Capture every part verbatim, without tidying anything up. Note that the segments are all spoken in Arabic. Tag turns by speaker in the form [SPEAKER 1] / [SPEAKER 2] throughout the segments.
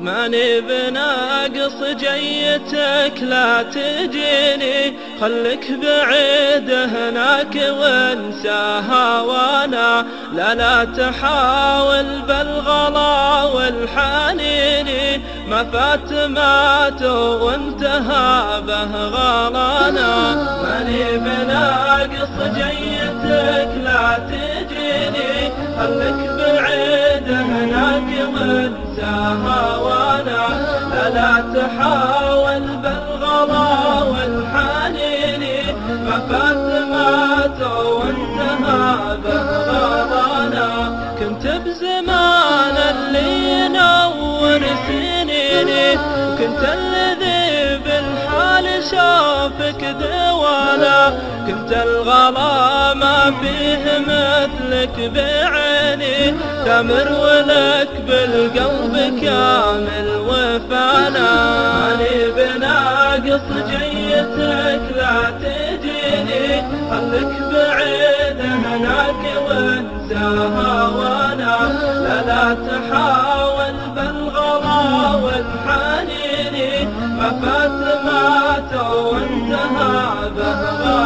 [SPEAKER 1] ماني بناقص جيتك لا تجيني، خلك بعيد هناك وانساها وانا لا لا تحاول بالغلا والحنيني، ما فات مات وانتهى به غلانا. ماني بناقص جيتك لا تجيني، خلك بعيد هناك وانساها وانا لا لا تحاول بالغلا والحنيني، ما فات مات وانتهى به غلانا. كنت بزمان اللي ينور سنيني، وكنت الذي بالحال شافك دوانا، كنت الغلا ما فيه مثلك بعيني، تمر ولك بالقلب كامل وفانا. ماني بناقص جيتك لا تجيني، خلك بعيد هناك وانساها وانا لا لا تحاول بالغلا والحنيني، ما فات مات وانتهى به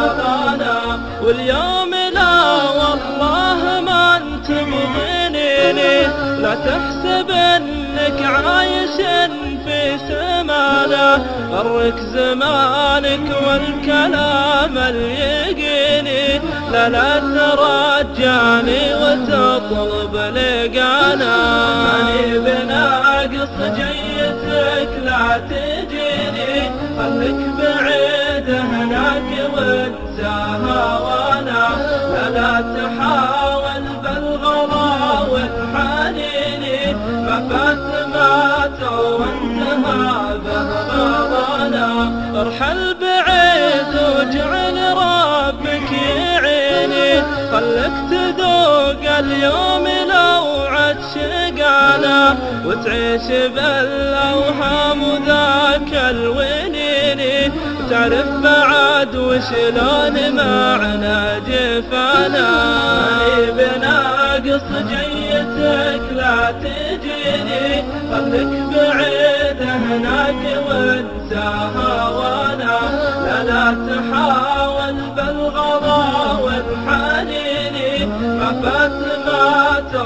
[SPEAKER 1] غلانا. واليوم لا والله ما انت مضنيني، لا تحسب انك عايش في سمانا، غرك زمانك والكلام اليقيني، لا لا ترجعني وتطلب لقانا. ماني بناقص جيتك لا تجيني، خلك بعيد هناك وانساها وانا لا لا تحاول بالغلا والحنيني، ما فات مات وانتهى به غلانا. ارحل بعيد واجعل ربك يعيني، خلك تذوق اليوم لو عد شقانا، وتعيش بالاوهام وذاك الونيني، وتعرف بعد وشلون معنى جفانا. ماني بناقص جيتك لا تجيني، خلك بعيد هناك وانساها وانا لا لا تحاول بالغلا والحنيني، ما فات مات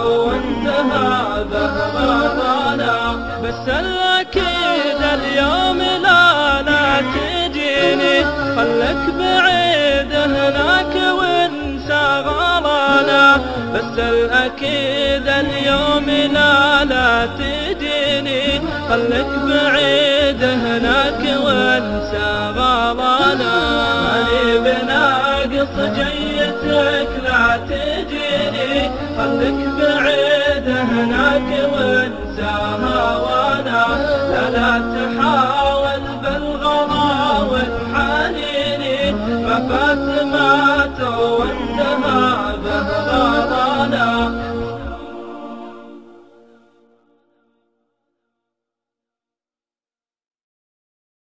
[SPEAKER 1] وانتهى به غلانا. بس الاكيد اليوم لا لا تجيني، خلك بعيد هناك وانسى غلانا. بس الاكيد اليوم لا لا تجيني، خلك بعيد هناك وانسى غلانا. ماني بناقص جيتك لا تجيني، خلك بعيد هناك وانساها وانا لا لا تحاول بالغلا والحنيني، ما فات ما